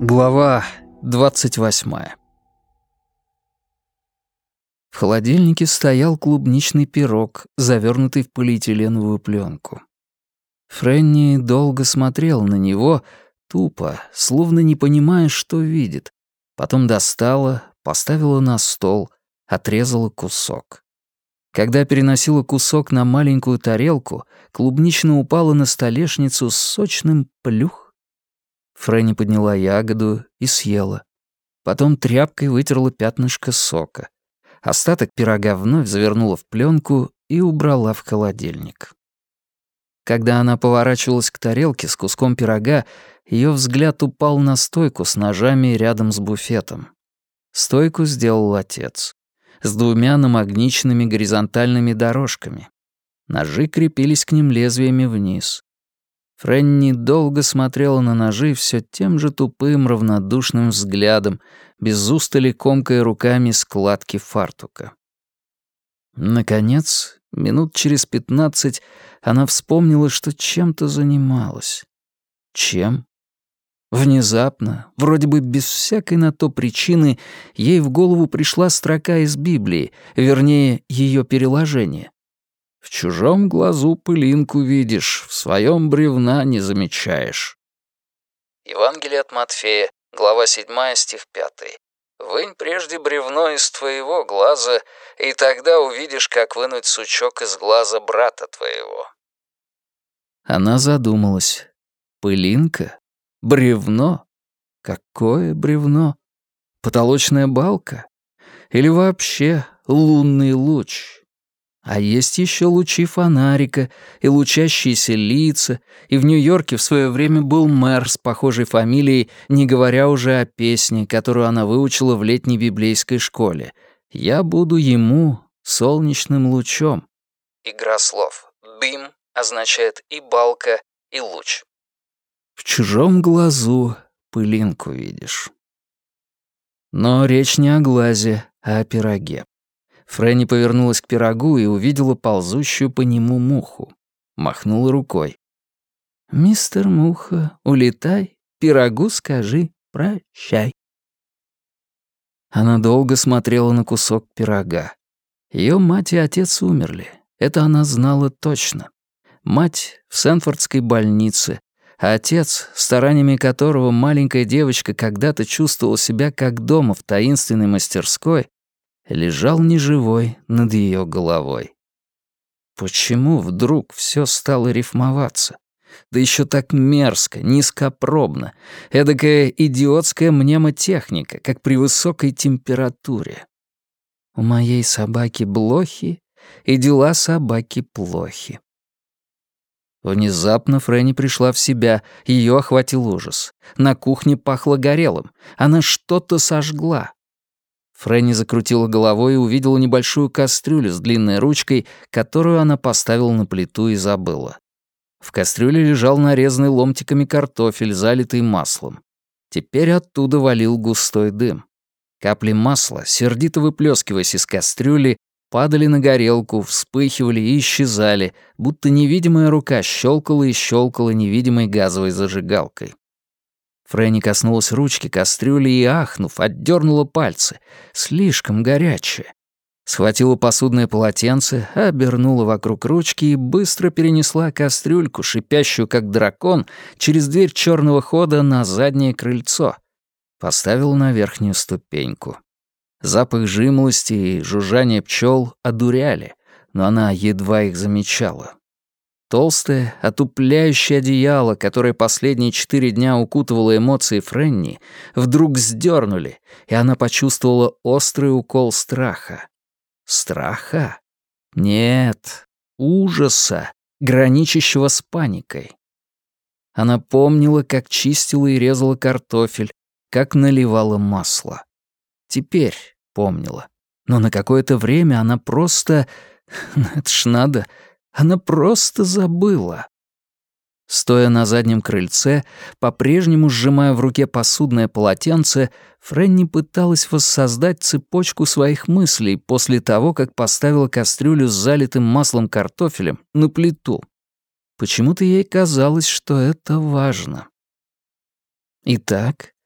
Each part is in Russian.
Глава 28. В холодильнике стоял клубничный пирог, завернутый в полиэтиленовую пленку. Фрэнни долго смотрел на него, тупо, словно не понимая, что видит. Потом достала, поставила на стол, отрезала кусок. Когда переносила кусок на маленькую тарелку, клубничная упала на столешницу с сочным плюх. Фрэнни подняла ягоду и съела. Потом тряпкой вытерла пятнышко сока. Остаток пирога вновь завернула в пленку и убрала в холодильник. Когда она поворачивалась к тарелке с куском пирога, ее взгляд упал на стойку с ножами рядом с буфетом. Стойку сделал отец. С 2 намагниченными горизонтальными дорожками. Ножи крепились к ним лезвиями вниз. Фрэнни долго смотрела на ножи все тем же тупым, равнодушным взглядом, без устали комкая руками складки фартука. Наконец, минут через 15, она вспомнила, что чем-то занималась. Чем? Внезапно, вроде бы без всякой на то причины, ей в голову пришла строка из Библии, вернее, ее переложение. «В чужом глазу пылинку видишь, в своем бревна не замечаешь». Евангелие от Матфея, глава 7, стих 5. «Вынь прежде бревно из твоего глаза, и тогда увидишь, как вынуть сучок из глаза брата твоего». Она задумалась. Пылинка? Бревно? Какое бревно? Потолочная балка? Или вообще лунный луч? А есть еще лучи фонарика и лучащиеся лица, и в Нью-Йорке в свое время был мэр с похожей фамилией, не говоря уже о песне, которую она выучила в летней библейской школе. «Я буду ему солнечным лучом». Игра слов. «Дым» означает и балка, и луч. В чужом глазу пылинку видишь. Но речь не о глазе, а о пироге. Фрэнни повернулась к пирогу и увидела ползущую по нему муху. Махнула рукой. «Мистер Муха, улетай, пирогу скажи прощай». Она долго смотрела на кусок пирога. Ее мать и отец умерли. Это она знала точно. Мать в Сэнфордской больнице, а отец, стараниями которого маленькая девочка когда-то чувствовала себя как дома в таинственной мастерской, лежал неживой над ее головой. Почему вдруг все стало рифмоваться? Да еще так мерзко, низкопробно, эдакая идиотская мнемотехника, как при высокой температуре. У моей собаки блохи, и дела собаки плохи. Внезапно Фрэнни пришла в себя, ее охватил ужас. На кухне пахло горелым, она что-то сожгла. Фрэнни закрутила головой и увидела небольшую кастрюлю с длинной ручкой, которую она поставила на плиту и забыла. В кастрюле лежал нарезанный ломтиками картофель, залитый маслом. Теперь оттуда валил густой дым. Капли масла, сердито выплескиваясь из кастрюли, падали на горелку, вспыхивали и исчезали, будто невидимая рука щелкала и щелкала невидимой газовой зажигалкой. Фрэнни коснулась ручки кастрюли и, ахнув, отдернула пальцы. Слишком горячее. Схватила посудное полотенце, обернула вокруг ручки и быстро перенесла кастрюльку, шипящую как дракон, через дверь черного хода на заднее крыльцо. Поставила на верхнюю ступеньку. Запах жимолости и жужжание пчел одуряли, но она едва их замечала. Толстое, отупляющее одеяло, которое последние 4 дня укутывало эмоции Фрэнни, вдруг сдернули, и она почувствовала острый укол страха. Страха? Нет, ужаса, граничащего с паникой. Она помнила, как чистила и резала картофель, как наливала масло. Теперь помнила. Но на какое-то время она просто... Это ж надо... Она просто забыла. Стоя на заднем крыльце, по-прежнему сжимая в руке посудное полотенце, Фрэнни пыталась воссоздать цепочку своих мыслей после того, как поставила кастрюлю с залитым маслом картофелем на плиту. Почему-то ей казалось, что это важно. Итак,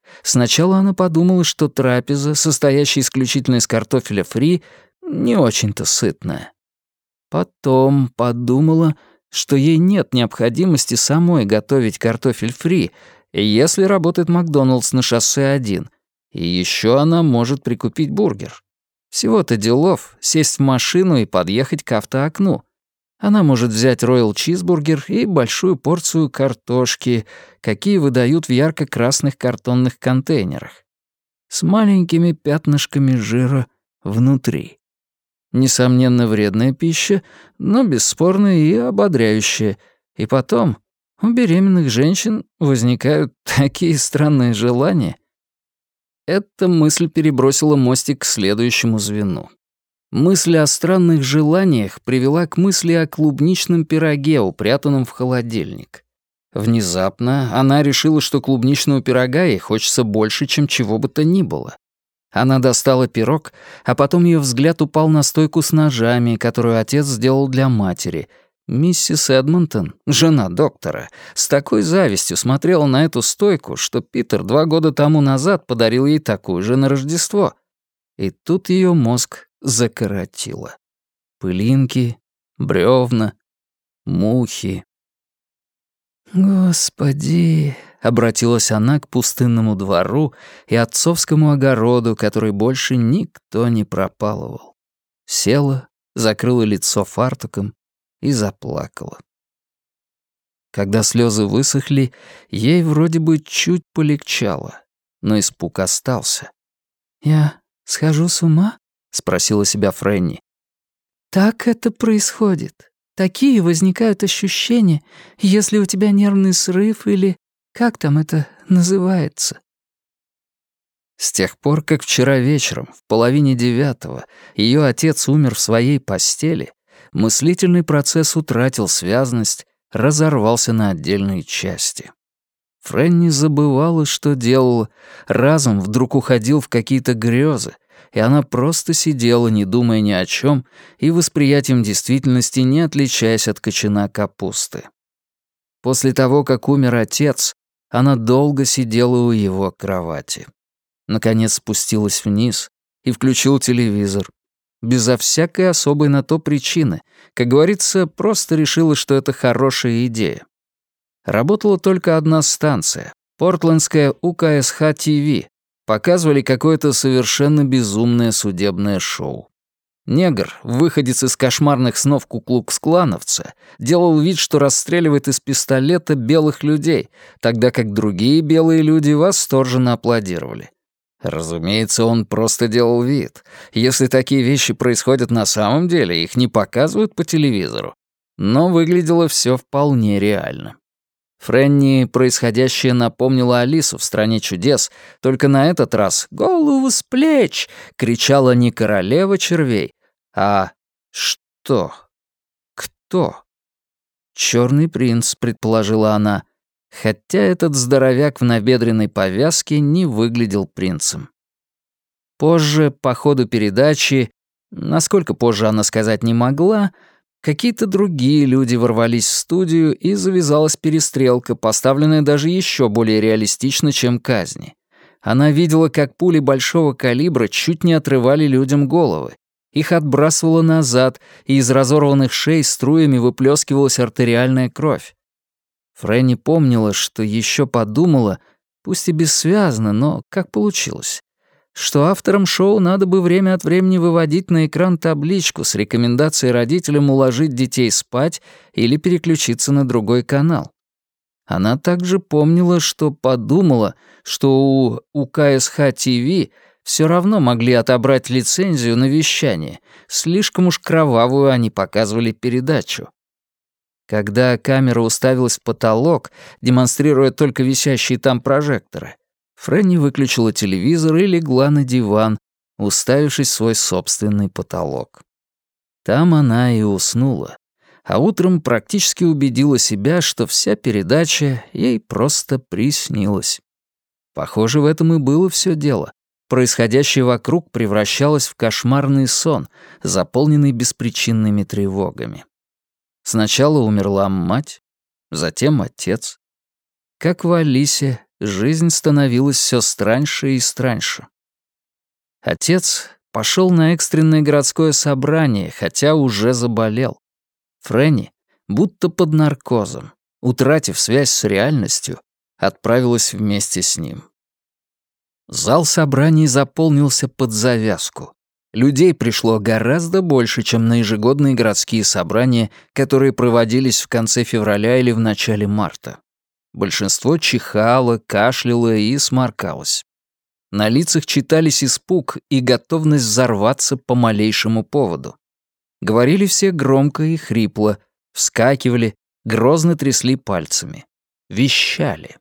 Сначала она подумала, что трапеза, состоящая исключительно из картофеля фри, не очень-то сытная. Потом подумала, что ей нет необходимости самой готовить картофель фри, если работает Макдоналдс на шоссе 1, и еще она может прикупить бургер. Всего-то делов — сесть в машину и подъехать к автоокну. Она может взять роял чизбургер и большую порцию картошки, какие выдают в ярко-красных картонных контейнерах, с маленькими пятнышками жира внутри. Несомненно, вредная пища, но бесспорно и ободряющая. И потом, у беременных женщин возникают такие странные желания. Эта мысль перебросила мостик к следующему звену. Мысль о странных желаниях привела к мысли о клубничном пироге, упрятанном в холодильник. Внезапно она решила, что клубничного пирога ей хочется больше, чем чего бы то ни было. Она достала пирог, а потом ее взгляд упал на стойку с ножами, которую отец сделал для матери. Миссис Эдмонтон, жена доктора, с такой завистью смотрела на эту стойку, что Питер 2 года тому назад подарил ей такую же на Рождество. И тут ее мозг закоротило. Пылинки, бревна, мухи. «Господи!» — обратилась она к пустынному двору и отцовскому огороду, который больше никто не пропалывал. Села, закрыла лицо фартуком и заплакала. Когда слезы высохли, ей вроде бы чуть полегчало, но испуг остался. «Я схожу с ума?» — спросила себя Фрэнни. «Так это происходит. Такие возникают ощущения, если у тебя нервный срыв или как там это называется». С тех пор, как вчера вечером, в 8:30, ее отец умер в своей постели, мыслительный процесс утратил связность, разорвался на отдельные части. Фрэнни забывала, что делала, разум вдруг уходил в какие-то грезы, и она просто сидела, не думая ни о чем, и восприятием действительности не отличаясь от кочана капусты. После того, как умер отец, она долго сидела у его кровати. Наконец спустилась вниз и включила телевизор. Безо всякой особой на то причины. Как говорится, просто решила, что это хорошая идея. Работала только одна станция — портлендская УКСХ-ТВ. Показывали какое-то совершенно безумное судебное шоу. Негр, выходец из кошмарных снов куклукс-клановца, делал вид, что расстреливает из пистолета белых людей, тогда как другие белые люди восторженно аплодировали. Разумеется, он просто делал вид. Если такие вещи происходят на самом деле, их не показывают по телевизору. Но выглядело все вполне реально. Фрэнни происходящее напомнило Алису в «Стране чудес», только на этот раз «Голову с плеч!» кричала не королева червей, а что? Кто? «Чёрный принц», — предположила она, хотя этот здоровяк в набедренной повязке не выглядел принцем. Позже, по ходу передачи, насколько позже она сказать не могла, какие-то другие люди ворвались в студию, и завязалась перестрелка, поставленная даже еще более реалистично, чем казни. Она видела, как пули большого калибра чуть не отрывали людям головы. Их отбрасывало назад, и из разорванных шей струями выплескивалась артериальная кровь. Фрэнни помнила, что еще подумала, пусть и бессвязно, но как получилось, что авторам шоу надо бы время от времени выводить на экран табличку с рекомендацией родителям уложить детей спать или переключиться на другой канал. Она также помнила, что подумала, что у УКСХ-ТВ все равно могли отобрать лицензию на вещание, слишком уж кровавую они показывали передачу. Когда камера уставилась в потолок, демонстрируя только висящие там прожекторы, Фрэнни выключила телевизор и легла на диван, уставившись в свой собственный потолок. Там она и уснула, а утром практически убедила себя, что вся передача ей просто приснилась. Похоже, в этом и было все дело. Происходящее вокруг превращалось в кошмарный сон, заполненный беспричинными тревогами. Сначала умерла мать, затем отец. Как в Алисе, жизнь становилась все страньше и страньше. Отец пошел на экстренное городское собрание, хотя уже заболел. Фрэнни, будто под наркозом, утратив связь с реальностью, отправилась вместе с ним. Зал собраний заполнился под завязку. Людей пришло гораздо больше, чем на ежегодные городские собрания, которые проводились в конце февраля или в начале марта. Большинство чихало, кашляло и сморкалось. На лицах читались испуг и готовность взорваться по малейшему поводу. Говорили все громко и хрипло, вскакивали, грозно трясли пальцами. Вещали.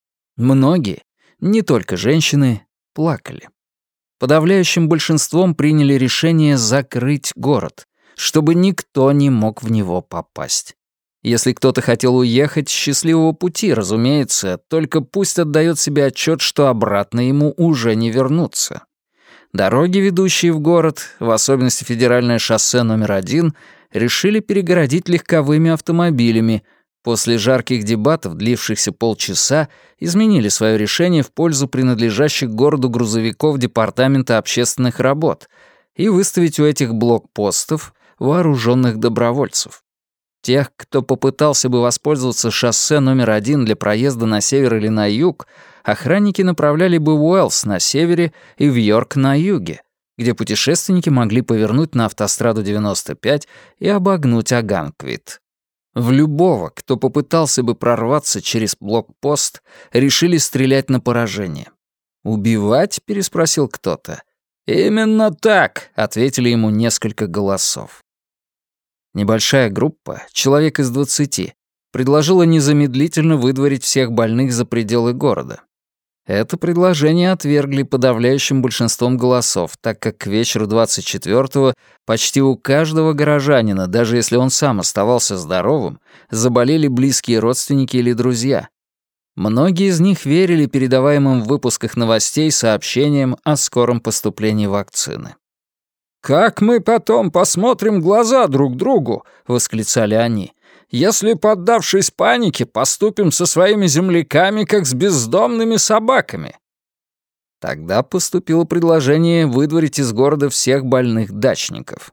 Многие, не только женщины, плакали. Подавляющим большинством приняли решение закрыть город, чтобы никто не мог в него попасть. Если кто-то хотел уехать, счастливого пути, разумеется, только пусть отдает себе отчет, что обратно ему уже не вернуться. Дороги, ведущие в город, в особенности федеральное шоссе номер 1, решили перегородить легковыми автомобилями. После жарких дебатов, длившихся полчаса, изменили свое решение в пользу принадлежащих городу грузовиков Департамента общественных работ и выставить у этих блокпостов вооруженных добровольцев. Тех, кто попытался бы воспользоваться шоссе номер 1 для проезда на север или на юг, охранники направляли бы в Уэллс на севере и в Йорк на юге, где путешественники могли повернуть на автостраду 95 и обогнуть Оганквит. В любого, кто попытался бы прорваться через блокпост, решили стрелять на поражение. «Убивать?» — переспросил кто-то. «Именно так», — ответили ему несколько голосов. Небольшая группа, человек из 20, предложила незамедлительно выдворить всех больных за пределы города. Это предложение отвергли подавляющим большинством голосов, так как к вечеру 24-го почти у каждого горожанина, даже если он сам оставался здоровым, заболели близкие родственники или друзья. Многие из них верили передаваемым в выпусках новостей сообщениям о скором поступлении вакцины. «Как мы потом посмотрим глаза друг другу?» — восклицали они. «Если, поддавшись панике, поступим со своими земляками, как с бездомными собаками». Тогда поступило предложение выдворить из города всех больных дачников.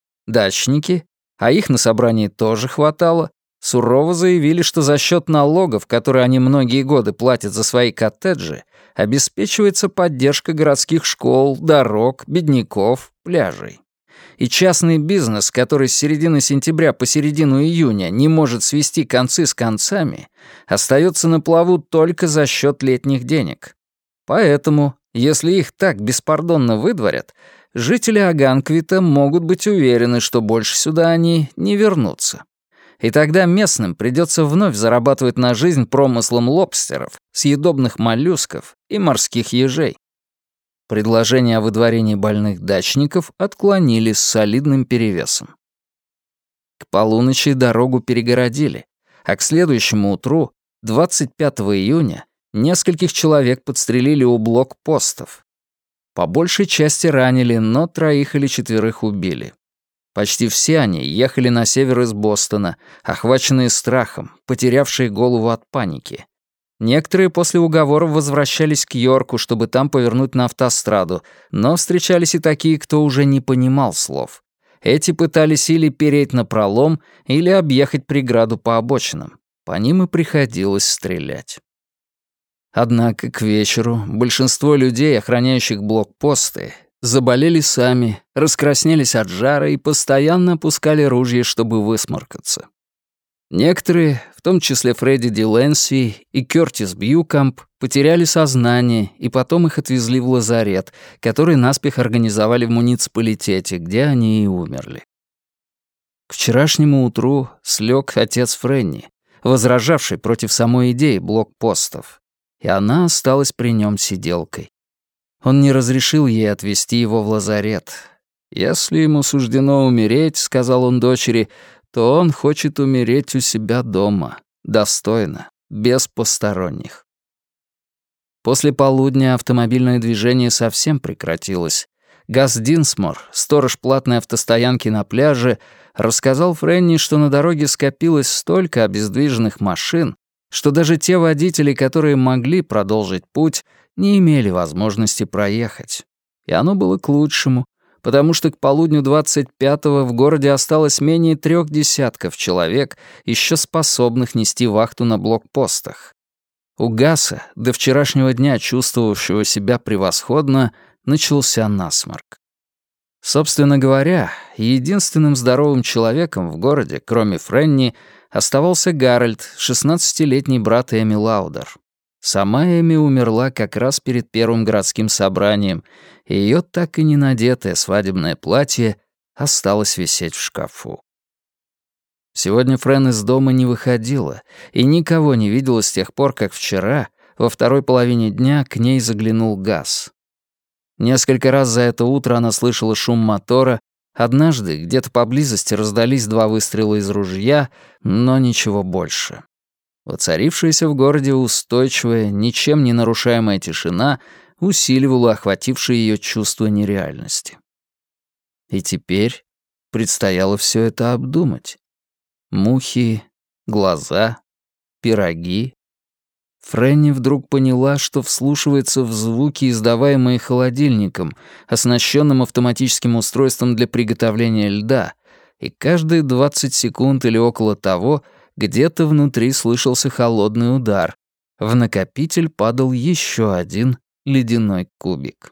Дачники, а их на собрании тоже хватало, сурово заявили, что за счет налогов, которые они многие годы платят за свои коттеджи, обеспечивается поддержка городских школ, дорог, бедняков, пляжей. И частный бизнес, который с середины сентября по середину июня не может свести концы с концами, остается на плаву только за счет летних денег. Поэтому, если их так беспардонно выдворят, жители Оганквита могут быть уверены, что больше сюда они не вернутся. И тогда местным придется вновь зарабатывать на жизнь промыслом лобстеров, съедобных моллюсков и морских ежей. Предложение о выдворении больных дачников отклонили с солидным перевесом. К полуночи дорогу перегородили, а к следующему утру, 25 июня, нескольких человек подстрелили у блокпостов. По большей части ранили, но 3 или 4 убили. Почти все они ехали на север из Бостона, охваченные страхом, потерявшие голову от паники. Некоторые после уговоров возвращались к Йорку, чтобы там повернуть на автостраду, но встречались и такие, кто уже не понимал слов. Эти пытались или переть напролом, или объехать преграду по обочинам. По ним и приходилось стрелять. Однако к вечеру большинство людей, охраняющих блокпосты, заболели сами, раскраснелись от жара и постоянно опускали ружья, чтобы высморкаться. Некоторые, в том числе Фредди Ди Лэнси и Кёртис Бьюкамп, потеряли сознание, и потом их отвезли в лазарет, который наспех организовали в муниципалитете, где они и умерли. К вчерашнему утру слег отец Фрэнни, возражавший против самой идеи блокпостов, и она осталась при нем сиделкой. Он не разрешил ей отвезти его в лазарет. «Если ему суждено умереть, — сказал он дочери, — то он хочет умереть у себя дома, достойно, без посторонних». После полудня автомобильное движение совсем прекратилось. Газ Динсмор, сторож платной автостоянки на пляже, рассказал Фрэнни, что на дороге скопилось столько обездвиженных машин, что даже те водители, которые могли продолжить путь, не имели возможности проехать. И оно было к лучшему, потому что к полудню 25-го в городе осталось менее 3 десятков человек, еще способных нести вахту на блокпостах. У Гаса, до вчерашнего дня чувствовавшего себя превосходно, начался насморк. Собственно говоря, единственным здоровым человеком в городе, кроме Фрэнни, оставался Гарольд, 16-летний брат Эми Лаудер. Сама Эми умерла как раз перед первым городским собранием, и её так и не надетое свадебное платье осталось висеть в шкафу. Сегодня Фрэн из дома не выходила и никого не видела с тех пор, как вчера, во второй половине дня, к ней заглянул Гас. Несколько раз за это утро она слышала шум мотора. Однажды где-то поблизости раздались 2 выстрела из ружья, но ничего больше. Воцарившаяся в городе устойчивая, ничем не нарушаемая тишина усиливала охватившее ее чувство нереальности. И теперь предстояло все это обдумать. Мухи, глаза, пироги. Фрэнни вдруг поняла, что вслушивается в звуки, издаваемые холодильником, оснащенным автоматическим устройством для приготовления льда, и каждые 20 секунд или около того где-то внутри слышался холодный удар. В накопитель падал еще один ледяной кубик.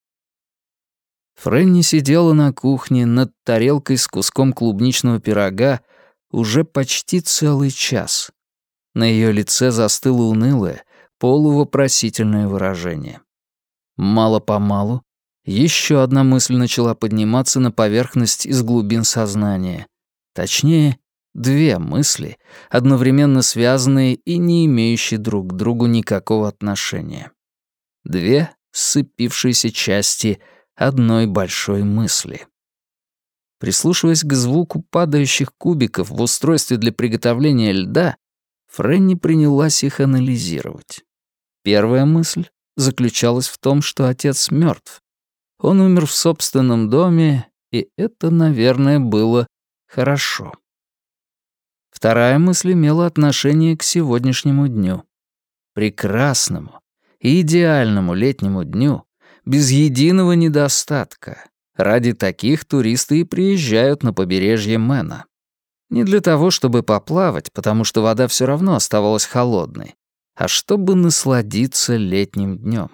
Фрэнни сидела на кухне над тарелкой с куском клубничного пирога уже почти целый час. На ее лице застыло унылое, полувопросительное выражение. Мало-помалу еще одна мысль начала подниматься на поверхность из глубин сознания. Точнее, 2 мысли, одновременно связанные и не имеющие друг к другу никакого отношения. 2 сцепившиеся части одной большой мысли. Прислушиваясь к звуку падающих кубиков в устройстве для приготовления льда, Фрэнни принялась их анализировать. Первая мысль заключалась в том, что отец мертв. Он умер в собственном доме, и это, наверное, было хорошо. Вторая мысль имела отношение к сегодняшнему дню. Прекрасному и идеальному летнему дню, без единого недостатка. Ради таких туристы и приезжают на побережье Мэна. Не для того, чтобы поплавать, потому что вода все равно оставалась холодной, а чтобы насладиться летним днем.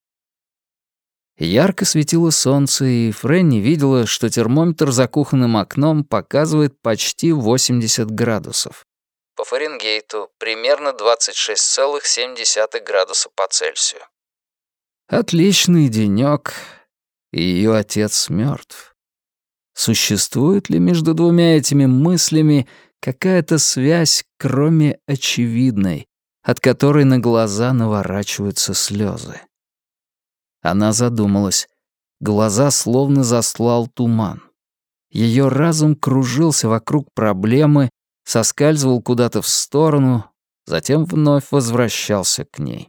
Ярко светило солнце, и Фрэнни видела, что термометр за кухонным окном показывает почти 80 градусов. По Фаренгейту примерно 26,7 градуса по Цельсию. Отличный денёк, и её отец мёртв. Существует ли между двумя этими мыслями какая-то связь, кроме очевидной, от которой на глаза наворачиваются слезы? Она задумалась. Глаза словно застлал туман. Ее разум кружился вокруг проблемы, соскальзывал куда-то в сторону, затем вновь возвращался к ней.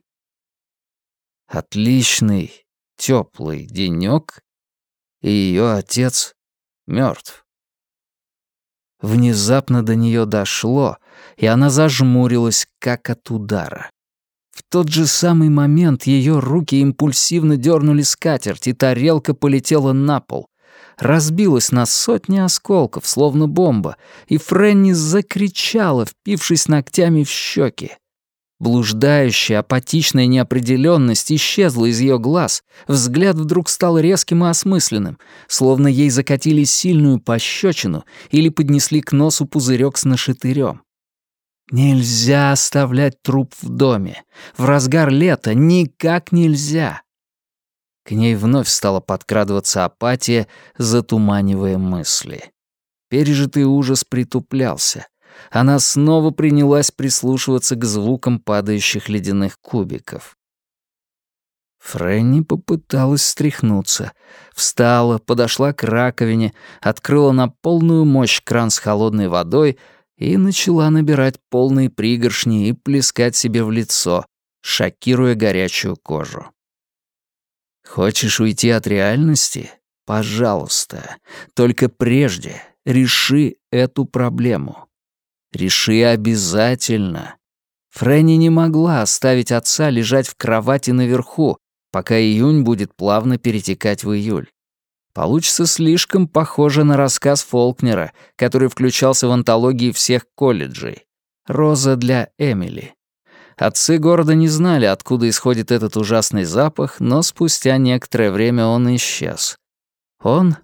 Отличный, теплый денек, и ее отец мертв. Внезапно до нее дошло, и она зажмурилась, как от удара. В тот же самый момент ее руки импульсивно дернули скатерть, и тарелка полетела на пол. Разбилась на сотни осколков, словно бомба, и Фрэнни закричала, впившись ногтями в щеки. Блуждающая, апатичная неопределенность исчезла из ее глаз, взгляд вдруг стал резким и осмысленным, словно ей закатили сильную пощечину или поднесли к носу пузырек с нашатырем. Нельзя оставлять труп в доме. В разгар лета никак нельзя. К ней вновь стала подкрадываться апатия, затуманивая мысли. Пережитый ужас притуплялся. Она снова принялась прислушиваться к звукам падающих ледяных кубиков. Фрэнни попыталась встряхнуться. Встала, подошла к раковине, открыла на полную мощь кран с холодной водой и начала набирать полные пригоршни и плескать себе в лицо, шокируя горячую кожу. Хочешь уйти от реальности? Пожалуйста. Только прежде реши эту проблему. Реши обязательно. Фрэнни не могла оставить отца лежать в кровати наверху, пока июнь будет плавно перетекать в июль. Получится слишком похоже на рассказ Фолкнера, который включался в антологии всех колледжей. «Роза для Эмили». Отцы города не знали, откуда исходит этот ужасный запах, но спустя некоторое время он исчез. Он...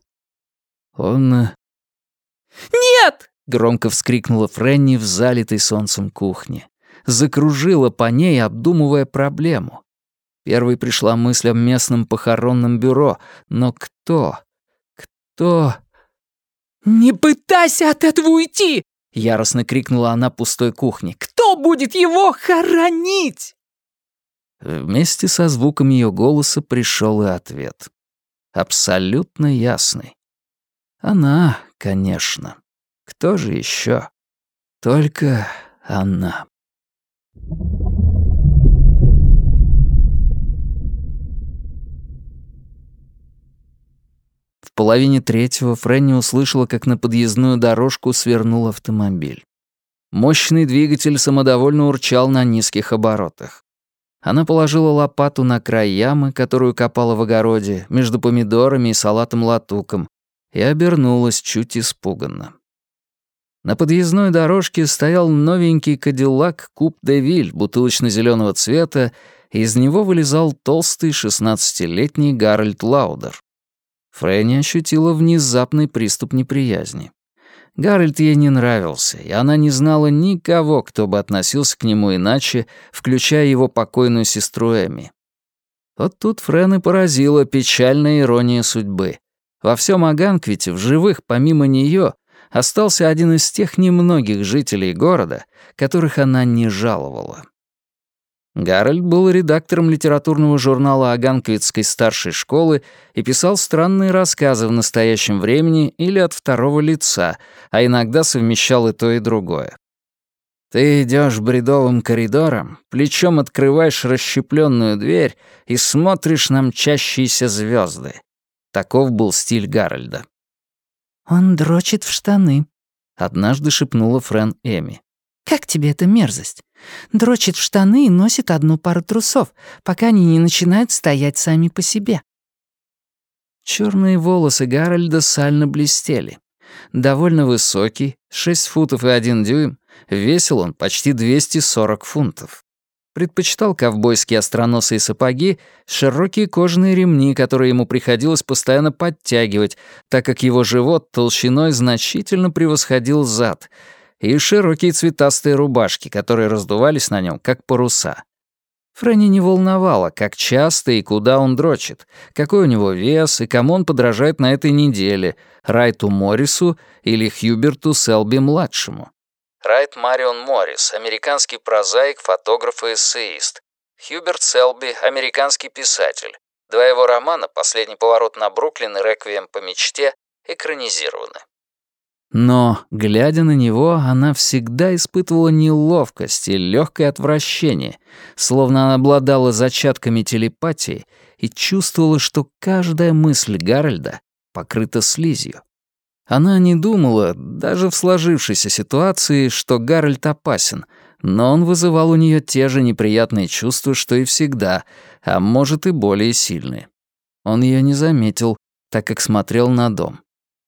«Нет!» — громко вскрикнула Фрэнни в залитой солнцем кухне. Закружила по ней, обдумывая проблему. Первой пришла мысль о местном похоронном бюро, но кто? «Не пытайся от этого уйти!» — яростно крикнула она пустой кухне. «Кто будет его хоронить?» Вместе со звуком ее голоса пришел и ответ. Абсолютно ясный. Она, конечно. Кто же еще? Только она. В половине третьего Фрэнни услышала, как на подъездную дорожку свернул автомобиль. Мощный двигатель самодовольно урчал на низких оборотах. Она положила лопату на край ямы, которую копала в огороде, между помидорами и салатом-латуком, и обернулась чуть испуганно. На подъездной дорожке стоял новенький кадиллак Куп де Виль бутылочно-зеленого цвета, и из него вылезал толстый 16-летний Гарольд Лаудер. Фрэнни ощутила внезапный приступ неприязни. Гарольд ей не нравился, и она не знала никого, кто бы относился к нему иначе, включая его покойную сестру Эми. Вот тут Фрэн и поразила печальная ирония судьбы. Во всем Оганквите в живых, помимо нее, остался один из тех немногих жителей города, которых она не жаловала. Гарольд был редактором литературного журнала Оганквитской старшей школы и писал странные рассказы в настоящем времени или от второго лица, а иногда совмещал и то, и другое. Ты идешь бредовым коридором, плечом открываешь расщепленную дверь и смотришь на мчащиеся звезды. Таков был стиль Гарольда. «Он дрочит в штаны», — однажды шепнула Фрэн Эми. «Как тебе эта мерзость? Дрочит в штаны и носит одну пару трусов, пока они не начинают стоять сами по себе». Черные волосы Гарольда сально блестели. Довольно высокий, 6 футов и 1 дюйм, весил он почти 240 фунтов. Предпочитал ковбойские остроносые сапоги, широкие кожаные ремни, которые ему приходилось постоянно подтягивать, так как его живот толщиной значительно превосходил зад, и широкие цветастые рубашки, которые раздувались на нем, как паруса. Фрэнни не волновало, как часто и куда он дрочит, какой у него вес и кому он подражает на этой неделе, Райту Моррису или Хьюберту Селби-младшему. Райт Марион Моррис, американский прозаик, фотограф и эссеист. Хьюберт Селби, американский писатель. 2 его романа «Последний поворот на Бруклин» и «Реквием по мечте» экранизированы. Но, глядя на него, она всегда испытывала неловкость и легкое отвращение, словно она обладала зачатками телепатии и чувствовала, что каждая мысль Гарольда покрыта слизью. Она не думала, даже в сложившейся ситуации, что Гарольд опасен, но он вызывал у нее те же неприятные чувства, что и всегда, а может и более сильные. Он ее не заметил, так как смотрел на дом.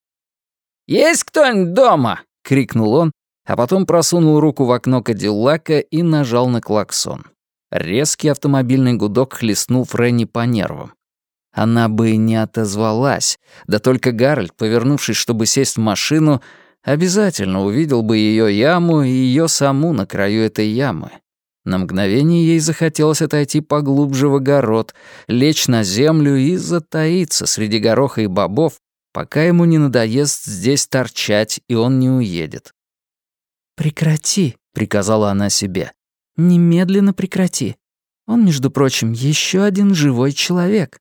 «Есть кто-нибудь дома?» — крикнул он, а потом просунул руку в окно Кадиллака и нажал на клаксон. Резкий автомобильный гудок хлестнул Фрэнни по нервам. Она бы и не отозвалась, да только Гарольд, повернувшись, чтобы сесть в машину, обязательно увидел бы ее яму и ее саму на краю этой ямы. На мгновение ей захотелось отойти поглубже в огород, лечь на землю и затаиться среди гороха и бобов, пока ему не надоест здесь торчать, и он не уедет. «Прекрати», — приказала она себе. «Немедленно прекрати. Он, между прочим, еще один живой человек».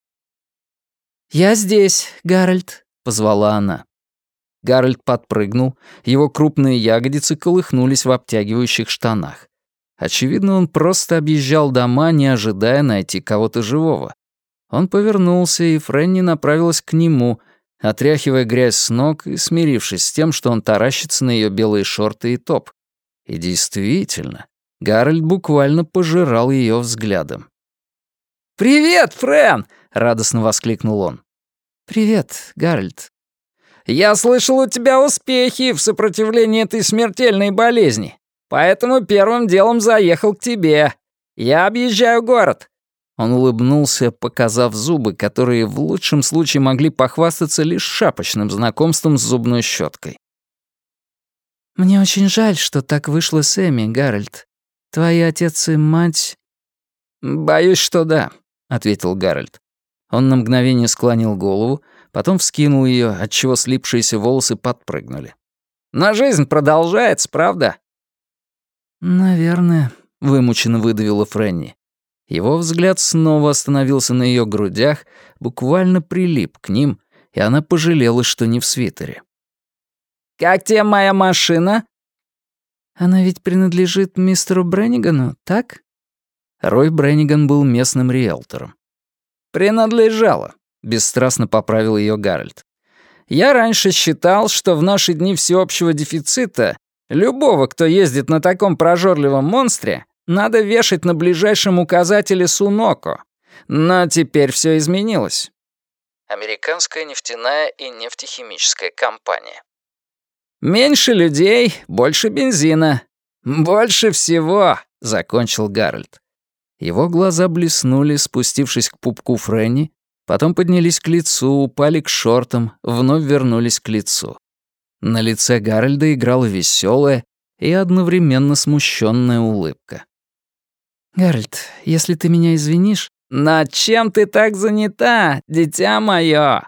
«Я здесь, Гарольд», — позвала она. Гарольд подпрыгнул, его крупные ягодицы колыхнулись в обтягивающих штанах. Очевидно, он просто объезжал дома, не ожидая найти кого-то живого. Он повернулся, и Фрэнни направилась к нему, отряхивая грязь с ног и смирившись с тем, что он таращится на ее белые шорты и топ. И действительно, Гарольд буквально пожирал ее взглядом. «Привет, Френ!» — радостно воскликнул он. «Привет, Гарольд». «Я слышал, у тебя успехи в сопротивлении этой смертельной болезни, поэтому первым делом заехал к тебе. Я объезжаю город». Он улыбнулся, показав зубы, которые в лучшем случае могли похвастаться лишь шапочным знакомством с зубной щеткой. «Мне очень жаль, что так вышло с Эми, Гарольд. Твои отец и мать...» «Боюсь, что да», — ответил Гарольд. Он на мгновение склонил голову, потом вскинул ее, отчего слипшиеся волосы подпрыгнули. «Но жизнь продолжается, правда?» «Наверное», — вымученно выдавила Фрэнни. Его взгляд снова остановился на ее грудях, буквально прилип к ним, и она пожалела, что не в свитере. «Как тебе моя машина?» «Она ведь принадлежит мистеру Бреннигану, так?» Рой Бренниган был местным риэлтором. «Принадлежала», — бесстрастно поправил ее Гарольд. «Я раньше считал, что в наши дни всеобщего дефицита любого, кто ездит на таком прожорливом монстре, надо вешать на ближайшем указателе Суноко. Но теперь все изменилось». Американская нефтяная и нефтехимическая компания. «Меньше людей, больше бензина. Больше всего», — закончил Гарольд. Его глаза блеснули, спустившись к пупку Фрэнни, потом поднялись к лицу, упали к шортам, вновь вернулись к лицу. На лице Гарольда играла веселая и одновременно смущенная улыбка. «Гарольд, если ты меня извинишь...» «Над чем ты так занята, дитя мое?»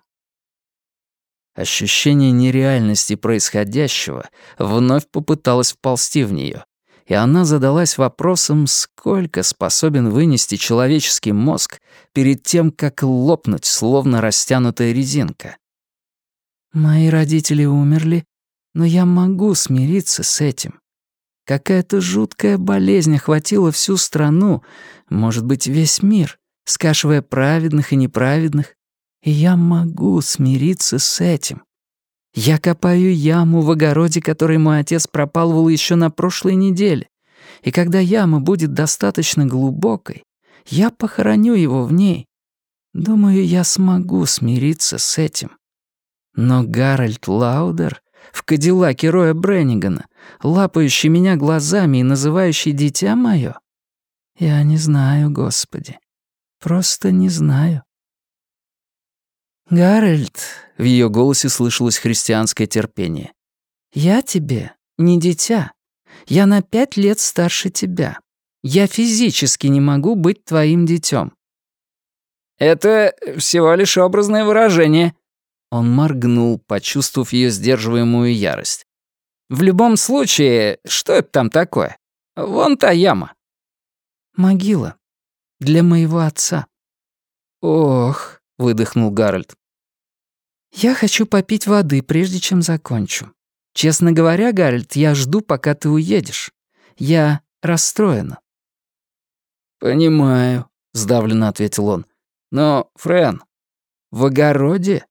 Ощущение нереальности происходящего вновь попыталось вползти в нее, и она задалась вопросом, сколько способен вынести человеческий мозг перед тем, как лопнуть, словно растянутая резинка. «Мои родители умерли, но я могу смириться с этим. Какая-то жуткая болезнь охватила всю страну, может быть, весь мир, скашивая праведных и неправедных, и я могу смириться с этим. Я копаю яму в огороде, который мой отец пропалывал еще на прошлой неделе, и когда яма будет достаточно глубокой, я похороню его в ней. Думаю, я смогу смириться с этим. Но Гарольд Лаудер в кадиллаке Роя Бреннигана, лапающий меня глазами и называющий «дитя мое», я не знаю, Господи, просто не знаю. «Гарольд», — в ее голосе слышалось христианское терпение, «я тебе не дитя. Я на 5 лет старше тебя. Я физически не могу быть твоим детем». «Это всего лишь образное выражение». Он моргнул, почувствовав ее сдерживаемую ярость. «В любом случае, что это там такое? Вон та яма». «Могила. Для моего отца». «Ох», — выдохнул Гарольд. «Я хочу попить воды, прежде чем закончу. Честно говоря, Гарольд, я жду, пока ты уедешь. Я расстроена». «Понимаю», — сдавленно ответил он. «Но, Фрэн, в огороде?»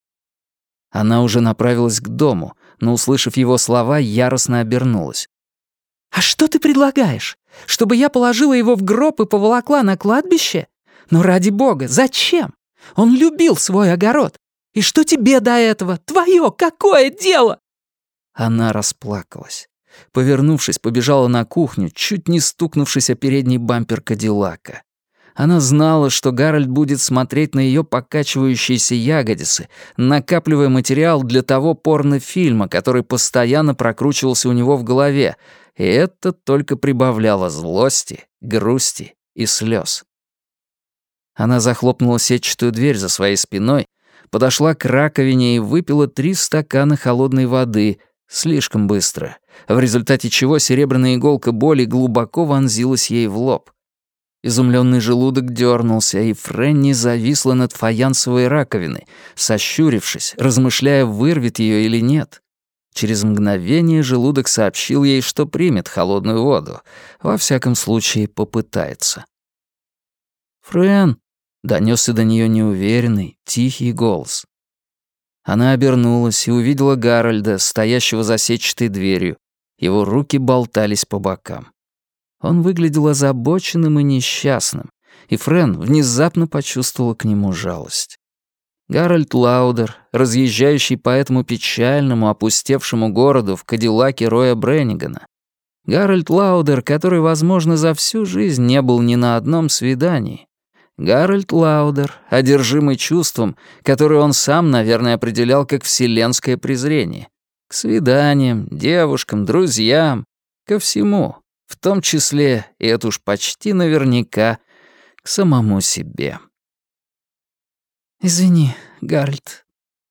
Она уже направилась к дому, но, услышав его слова, яростно обернулась. «А что ты предлагаешь? Чтобы я положила его в гроб и поволокла на кладбище? Ну, ради бога, зачем? Он любил свой огород. И что тебе до этого? Твое какое дело?» Она расплакалась. Повернувшись, побежала на кухню, чуть не стукнувшись о передний бампер Кадиллака. Она знала, что Гарольд будет смотреть на ее покачивающиеся ягодицы, накапливая материал для того порнофильма, который постоянно прокручивался у него в голове, и это только прибавляло злости, грусти и слез. Она захлопнула сетчатую дверь за своей спиной, подошла к раковине и выпила 3 стакана холодной воды, слишком быстро, в результате чего серебряная иголка боли глубоко вонзилась ей в лоб. Изумленный желудок дернулся, и Фрэнни зависла над фаянсовой раковиной, сощурившись, размышляя, вырвет ее или нет. Через мгновение желудок сообщил ей, что примет холодную воду. Во всяком случае, попытается. «Фрэн!» — донесся до нее неуверенный, тихий голос. Она обернулась и увидела Гарольда, стоящего за сетчатой дверью. Его руки болтались по бокам. Он выглядел озабоченным и несчастным, и Френ внезапно почувствовала к нему жалость. Гарольд Лаудер, разъезжающий по этому печальному, опустевшему городу в кадиллаке Роя Бреннигана. Гарольд Лаудер, который, возможно, за всю жизнь не был ни на одном свидании. Гарольд Лаудер, одержимый чувством, которое он сам, наверное, определял как вселенское презрение. К свиданиям, девушкам, друзьям, ко всему, в том числе, и это уж почти наверняка, к самому себе. «Извини, Гарольд».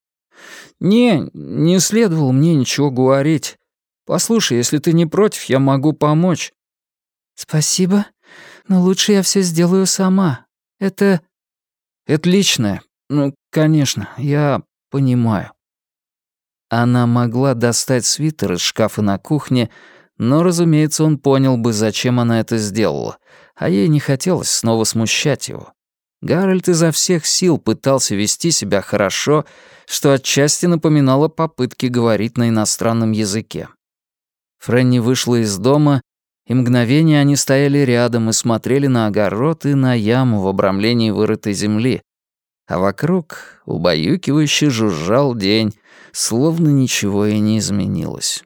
Не следовало мне ничего говорить. Послушай, если ты не против, я могу помочь». «Спасибо, но лучше я все сделаю сама. Это личное. Ну, конечно, я понимаю». Она могла достать свитер из шкафа на кухне, но, разумеется, он понял бы, зачем она это сделала, а ей не хотелось снова смущать его. Гарольд изо всех сил пытался вести себя хорошо, что отчасти напоминало попытки говорить на иностранном языке. Фрэнни вышла из дома, и мгновение они стояли рядом и смотрели на огород и на яму в обрамлении вырытой земли, а вокруг убаюкивающе жужжал день, словно ничего и не изменилось.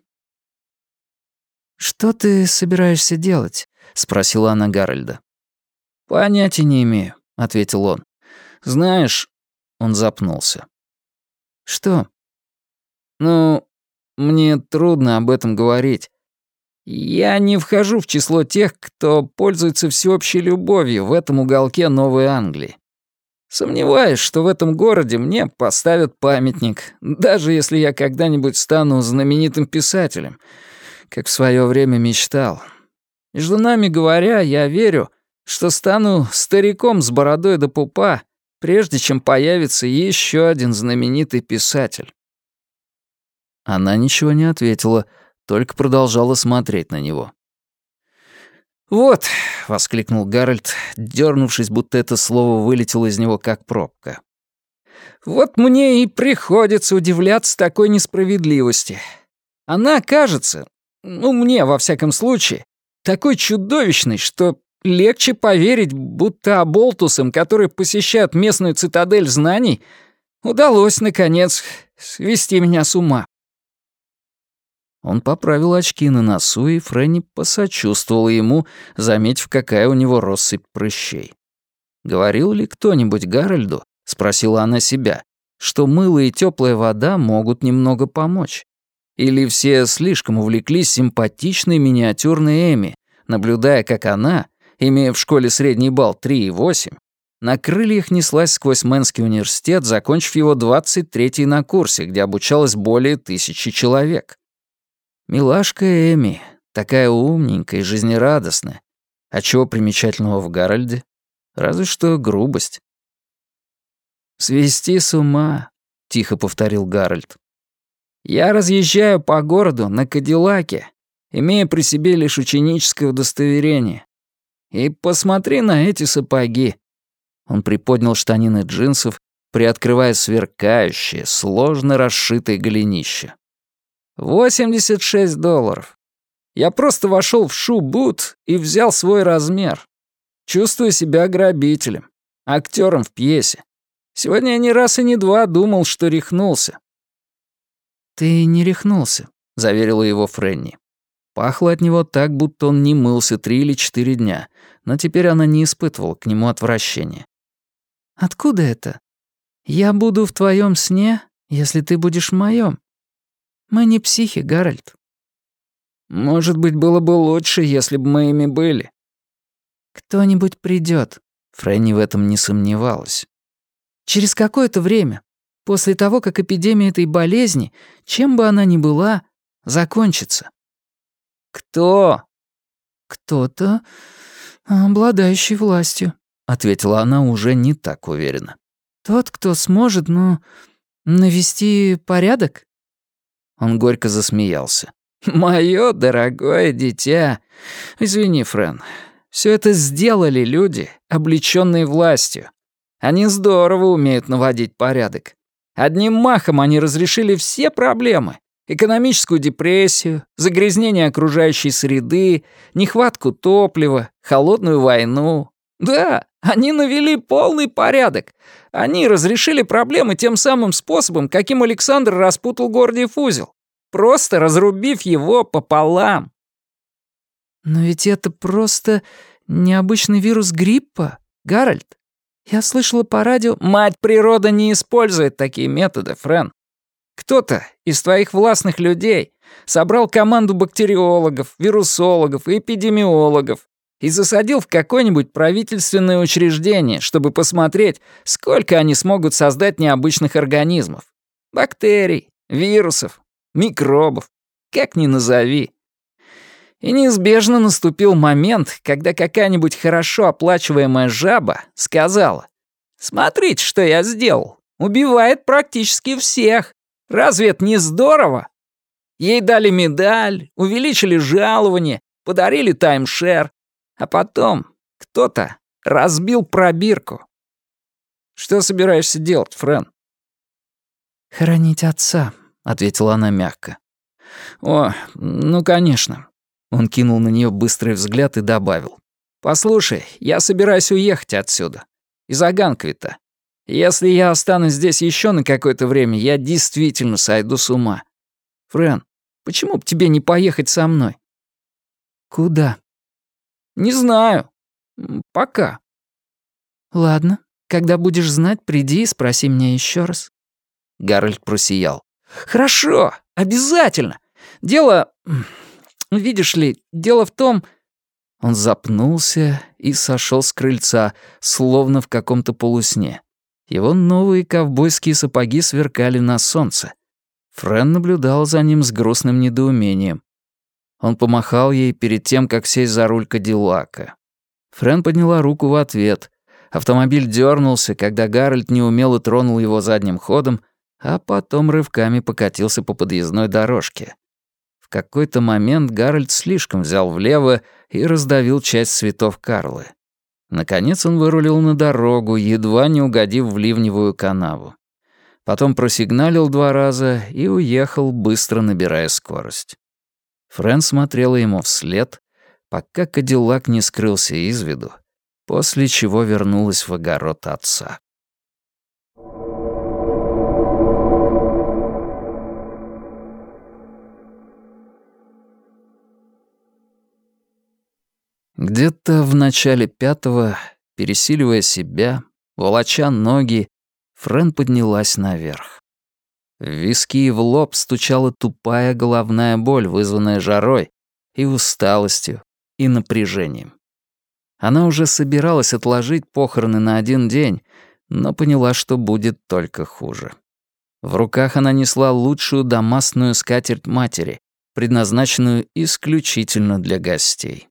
«Что ты собираешься делать?» — спросила она Гарольда. «Понятия не имею», — ответил он. «Знаешь...» — он запнулся. «Что?» «Ну, мне трудно об этом говорить. Я не вхожу в число тех, кто пользуется всеобщей любовью в этом уголке Новой Англии. Сомневаюсь, что в этом городе мне поставят памятник, даже если я когда-нибудь стану знаменитым писателем, как в свое время мечтал. Между нами говоря, я верю, что стану стариком с бородой до пупа, прежде чем появится еще один знаменитый писатель». Она ничего не ответила, только продолжала смотреть на него. «Вот», — воскликнул Гарольд, дернувшись, будто это слово вылетело из него как пробка. «Вот мне и приходится удивляться такой несправедливости. Она кажется, ну, мне, во всяком случае, такой чудовищной, что легче поверить, будто оболтусам, которые посещают местную цитадель знаний, удалось, наконец, свести меня с ума». Он поправил очки на носу, и Фрэнни посочувствовала ему, заметив, какая у него россыпь прыщей. «Говорил ли кто-нибудь Гарольду?» — спросила она себя, что мыло и теплая вода могут немного помочь. Или все слишком увлеклись симпатичной миниатюрной Эми, наблюдая, как она, имея в школе средний балл 3,8, на крыльях неслась сквозь Мэнский университет, закончив его 23-й на курсе, где обучалось более 1000 человек. Милашка Эми, такая умненькая и жизнерадостная. А чего примечательного в Гарольде? Разве что грубость. «Свести с ума», — тихо повторил Гарольд. «Я разъезжаю по городу на кадиллаке, имея при себе лишь ученическое удостоверение. И посмотри на эти сапоги». Он приподнял штанины джинсов, приоткрывая сверкающее, сложно расшитое голенище. $86. Я просто вошел в Shoe-Boot и взял свой размер. Чувствую себя грабителем, актером в пьесе. Сегодня я ни раз и ни два думал, что рехнулся». «Ты не рехнулся», — заверила его Фрэнни. Пахло от него так, будто он не мылся 3 или 4 дня, но теперь она не испытывала к нему отвращения. «Откуда это? Я буду в твоем сне, если ты будешь в моем. Мы не психи, Гарольд». «Может быть, было бы лучше, если бы мы ими были». «Кто-нибудь придет. Фрэнни в этом не сомневалась. «Через какое-то время, после того, как эпидемия этой болезни, чем бы она ни была, закончится». «Кто?» «Кто-то, обладающий властью», — ответила она уже не так уверенно. «Тот, кто сможет, навести порядок». Он горько засмеялся. «Моё дорогое дитя. Извини, Фрэн. Всё это сделали люди, облечённые властью. Они здорово умеют наводить порядок. Одним махом они разрешили все проблемы Экономическую депрессию, загрязнение окружающей среды, нехватку топлива, холодную войну. Да, они навели полный порядок. Они разрешили проблемы тем самым способом, каким Александр распутал Гордиев узел. Просто разрубив его пополам. Но ведь это просто необычный вирус гриппа, Гарольд. Я слышала по радио... Мать природа не использует такие методы, Френ. Кто-то из твоих властных людей собрал команду бактериологов, вирусологов и эпидемиологов и засадил в какое-нибудь правительственное учреждение, чтобы посмотреть, сколько они смогут создать необычных организмов. Бактерий, вирусов, микробов, как ни назови. И неизбежно наступил момент, когда какая-нибудь хорошо оплачиваемая жаба сказала: «Смотрите, что я сделал. Убивает практически всех. Разве это не здорово?» Ей дали медаль, увеличили жалование, подарили таймшер, а потом кто-то разбил пробирку. Что собираешься делать, Френ? «Хоронить отца», — ответила она мягко. «О, ну, конечно». Он кинул на нее быстрый взгляд и добавил: «Послушай, я собираюсь уехать отсюда. Из Аганквита. Если я останусь здесь еще на какое-то время, я действительно сойду с ума. Френ, почему бы тебе не поехать со мной?» «Куда?» «Не знаю. Пока». «Ладно, когда будешь знать, приди и спроси меня еще раз». Гарольд просиял. «Хорошо, обязательно. Дело... Видишь ли, дело в том...» Он запнулся и сошел с крыльца, словно в каком-то полусне. Его новые ковбойские сапоги сверкали на солнце. Френ наблюдал за ним с грустным недоумением. Он помахал ей перед тем, как сесть за руль Кадиллака. Френ подняла руку в ответ. Автомобиль дернулся, когда Гарольд неумело тронул его задним ходом, а потом рывками покатился по подъездной дорожке. В какой-то момент Гарольд слишком взял влево и раздавил часть цветов Карлы. Наконец он вырулил на дорогу, едва не угодив в ливневую канаву. Потом просигналил 2 раза и уехал, быстро набирая скорость. Френ смотрела ему вслед, пока Кадиллак не скрылся из виду, после чего вернулась в огород отца. Где-то в начале 5-го, пересиливая себя, волоча ноги, Френ поднялась наверх. В виски и в лоб стучала тупая головная боль, вызванная жарой и усталостью, и напряжением. Она уже собиралась отложить похороны на 1 день, но поняла, что будет только хуже. В руках она несла лучшую дамастную скатерть матери, предназначенную исключительно для гостей.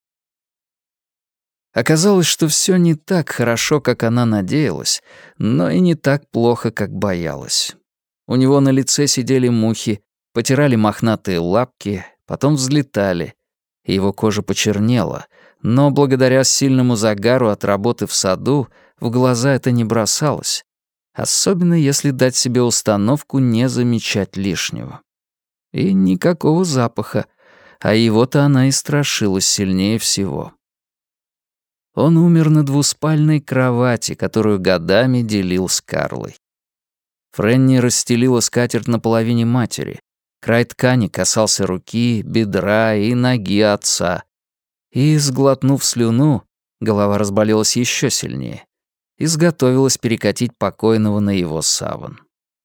Оказалось, что все не так хорошо, как она надеялась, но и не так плохо, как боялась. У него на лице сидели мухи, потирали мохнатые лапки, потом взлетали, и его кожа почернела, но благодаря сильному загару от работы в саду в глаза это не бросалось, особенно если дать себе установку не замечать лишнего. И никакого запаха, а его-то она и страшилась сильнее всего. Он умер на двуспальной кровати, которую годами делил с Карлой. Фрэнни расстелила скатерть на половине матери. Край ткани касался руки, бедра и ноги отца. И, сглотнув слюну, голова разболелась еще сильнее, изготовилась перекатить покойного на его саван.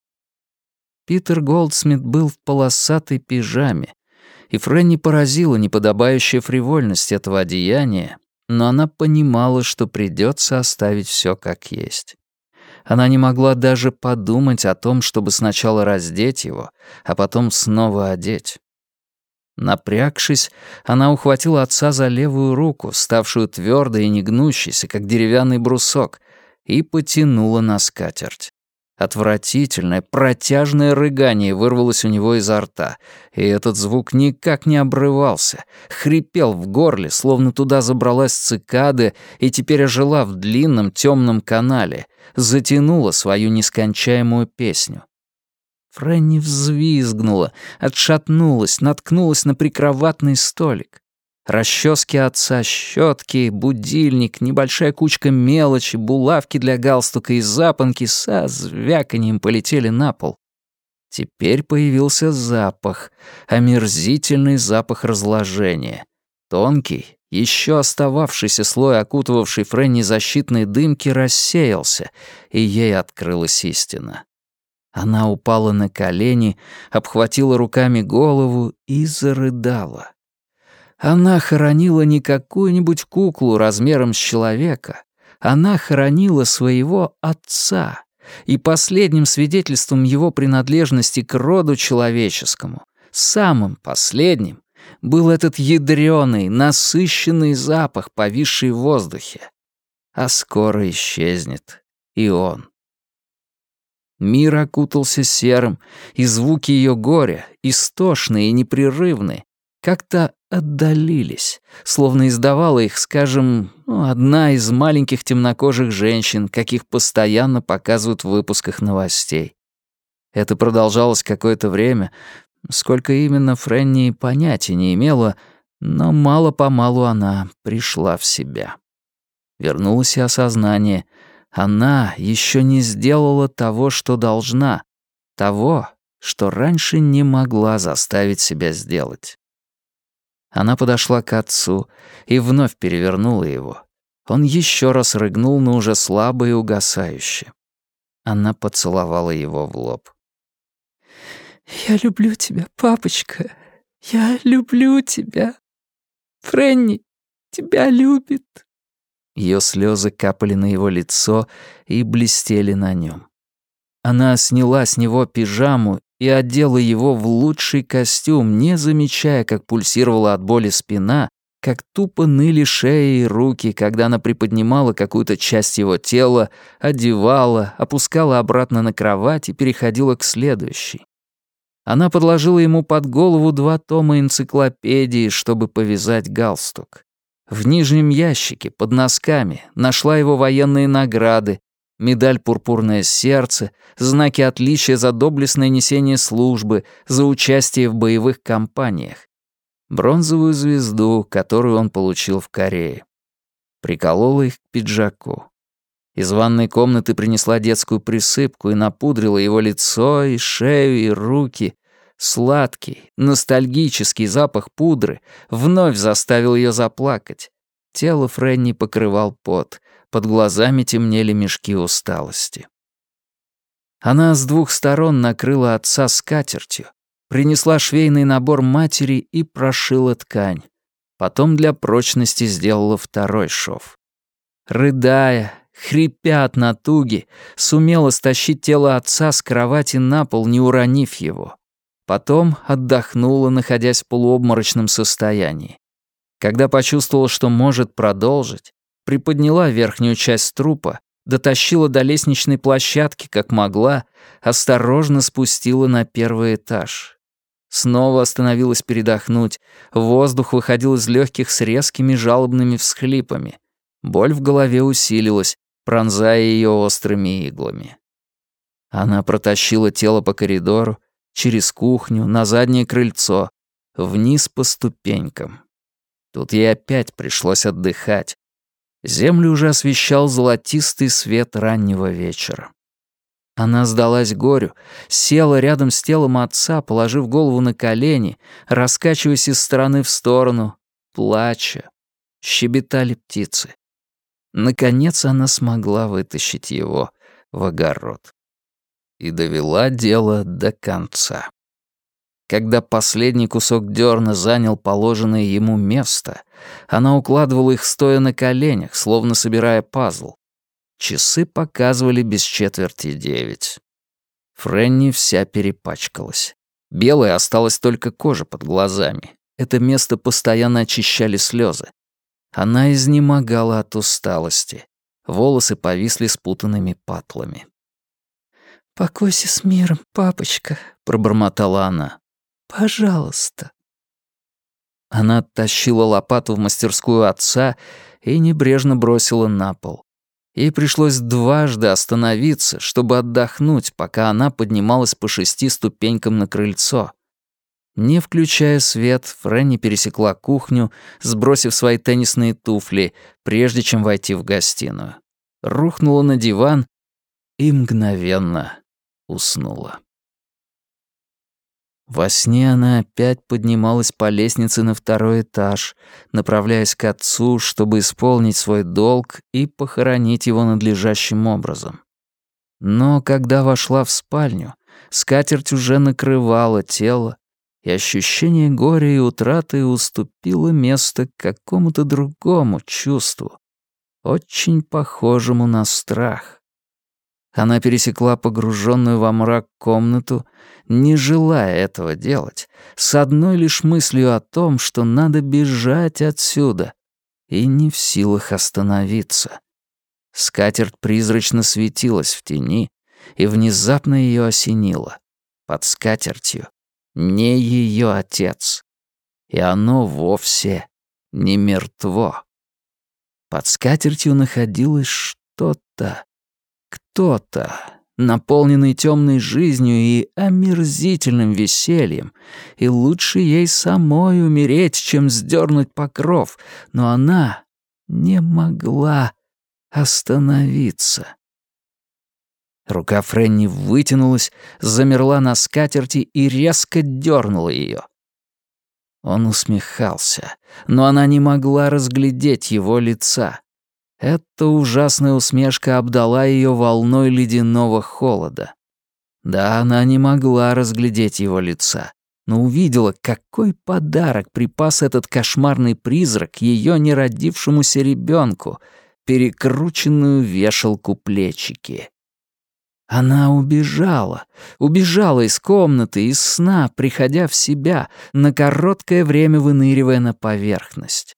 Питер Голдсмит был в полосатой пижаме, и Фрэнни поразила неподобающая фривольность этого одеяния, но она понимала, что придется оставить все как есть. Она не могла даже подумать о том, чтобы сначала раздеть его, а потом снова одеть. Напрягшись, она ухватила отца за левую руку, ставшую твердой и негнущейся, как деревянный брусок, и потянула на скатерть. Отвратительное, протяжное рыгание вырвалось у него изо рта, и этот звук никак не обрывался, хрипел в горле, словно туда забралась цикада и теперь ожила в длинном темном канале, затянула свою нескончаемую песню. Фрэнни взвизгнула, отшатнулась, наткнулась на прикроватный столик. Расчески отца, щетки, будильник, небольшая кучка мелочи, булавки для галстука и запонки со звяканьем полетели на пол. Теперь появился запах, омерзительный запах разложения. Тонкий, еще остававшийся слой, окутывавший Фрэнни защитной дымки, рассеялся, и ей открылась истина. Она упала на колени, обхватила руками голову и зарыдала. Она хоронила не какую-нибудь куклу размером с человека. Она хоронила своего отца, и последним свидетельством его принадлежности к роду человеческому, самым последним, был этот ядрёный, насыщенный запах, повисший в воздухе. А скоро исчезнет и он. Мир окутался серым, и звуки ее горя, истошные и непрерывные, как-то отдалились, словно издавала их, скажем, одна из маленьких темнокожих женщин, каких постоянно показывают в выпусках новостей. Это продолжалось какое-то время, сколько именно Фрэнни понятия не имела, но мало-помалу она пришла в себя. Вернулось и осознание. Она еще не сделала того, что должна, того, что раньше не могла заставить себя сделать. Она подошла к отцу и вновь перевернула его. Он еще раз рыгнул, но уже слабо и угасающе. Она поцеловала его в лоб. «Я люблю тебя, папочка. Я люблю тебя. Фрэнни тебя любит». Ее слезы капали на его лицо и блестели на нем. Она сняла с него пижаму и одела его в лучший костюм, не замечая, как пульсировала от боли спина, как тупо ныли шея и руки, когда она приподнимала какую-то часть его тела, одевала, опускала обратно на кровать и переходила к следующей. Она подложила ему под голову 2 тома энциклопедии, чтобы повязать галстук. В нижнем ящике, под носками, нашла его военные награды, медаль «Пурпурное сердце», знаки отличия за доблестное несение службы, за участие в боевых кампаниях, бронзовую звезду, которую он получил в Корее. Приколола их к пиджаку. Из ванной комнаты принесла детскую присыпку и напудрила его лицо, и шею, и руки. Сладкий, ностальгический запах пудры вновь заставил ее заплакать. Тело Фрэнни покрывал пот, под глазами темнели мешки усталости. Она с 2 сторон накрыла отца скатертью, принесла швейный набор матери и прошила ткань. Потом для прочности сделала 2-й шов. Рыдая, хрипя от натуги, сумела стащить тело отца с кровати на пол, не уронив его. Потом отдохнула, находясь в полуобморочном состоянии. Когда почувствовала, что может продолжить, приподняла верхнюю часть трупа, дотащила до лестничной площадки, как могла, осторожно спустила на 1-й этаж. Снова остановилась передохнуть, воздух выходил из легких с резкими жалобными всхлипами. Боль в голове усилилась, пронзая ее острыми иглами. Она протащила тело по коридору, через кухню, на заднее крыльцо, вниз по ступенькам. Тут ей опять пришлось отдыхать. Землю уже освещал золотистый свет раннего вечера. Она сдалась горю, села рядом с телом отца, положив голову на колени, раскачиваясь из стороны в сторону, плача. Щебетали птицы. Наконец она смогла вытащить его в огород. И довела дело до конца. Когда последний кусок дерна занял положенное ему место, она укладывала их стоя на коленях, словно собирая пазл. Часы показывали без четверти 9. Фрэнни вся перепачкалась. Белой осталась только кожа под глазами. Это место постоянно очищали слезы. Она изнемогала от усталости. Волосы повисли спутанными патлами. «Покойся с миром, папочка», — пробормотала она. «Пожалуйста». Она оттащила лопату в мастерскую отца и небрежно бросила на пол. Ей пришлось дважды остановиться, чтобы отдохнуть, пока она поднималась по 6 ступенькам на крыльцо. Не включая свет, Фрэнни пересекла кухню, сбросив свои теннисные туфли, прежде чем войти в гостиную. Рухнула на диван и мгновенно уснула. Во сне она опять поднималась по лестнице на 2-й этаж, направляясь к отцу, чтобы исполнить свой долг и похоронить его надлежащим образом. Но когда вошла в спальню, скатерть уже накрывала тело, и ощущение горя и утраты уступило место какому-то другому чувству, очень похожему на страх. Она пересекла погруженную во мрак комнату, не желая этого делать, с одной лишь мыслью о том, что надо бежать отсюда, и не в силах остановиться. Скатерть призрачно светилась в тени, и внезапно ее осенило. Под скатертью не ее отец, и оно вовсе не мертво. Под скатертью находилось что-то, кто-то, наполненный темной жизнью и омерзительным весельем, и лучше ей самой умереть, чем сдернуть покров, но она не могла остановиться. Рука Фрэнни вытянулась, замерла на скатерти и резко дернула ее. Он усмехался, но она не могла разглядеть его лица. Эта ужасная усмешка обдала ее волной ледяного холода. Да, она не могла разглядеть его лица, но увидела, какой подарок припас этот кошмарный призрак ее неродившемуся ребенку, перекрученную вешалку плечики. Она убежала из комнаты, из сна, приходя в себя, на короткое время выныривая на поверхность.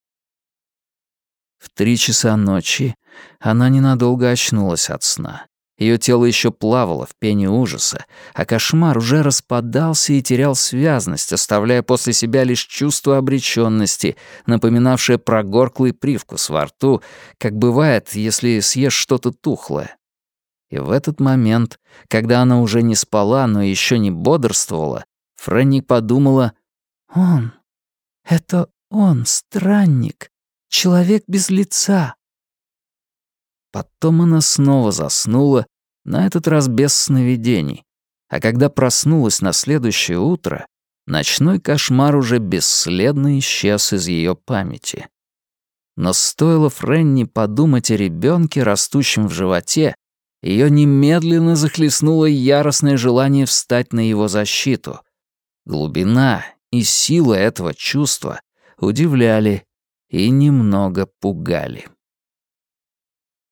В 3 часа ночи она ненадолго очнулась от сна. Ее тело еще плавало в пене ужаса, а кошмар уже распадался и терял связность, оставляя после себя лишь чувство обреченности, напоминавшее прогорклый привкус во рту, как бывает, если съешь что-то тухлое. И в этот момент, когда она уже не спала, но еще не бодрствовала, Фрэнни подумала: это он, странник, человек без лица. Потом она снова заснула, на этот раз без сновидений, а когда проснулась на следующее утро, ночной кошмар уже бесследно исчез из ее памяти. Но стоило Фрэнни подумать о ребенке, растущем в животе, ее немедленно захлестнуло яростное желание встать на его защиту. Глубина и сила этого чувства удивляли и немного пугали.